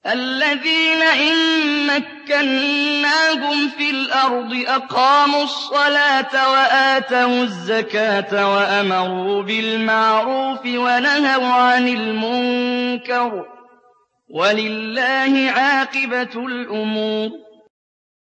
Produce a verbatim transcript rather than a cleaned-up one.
الَّذِينَ إِن مَّكَّنَّاهُمْ فِي الْأَرْضِ أَقَامُوا الصَّلَاةَ وَآتَوُا الزَّكَاةَ وَأَمَرُوا بِالْمَعْرُوفِ وَنَهَوْا عَنِ الْمُنكَرِ ۗ وَلِلَّهِ عَاقِبَةُ الْأُمُورِ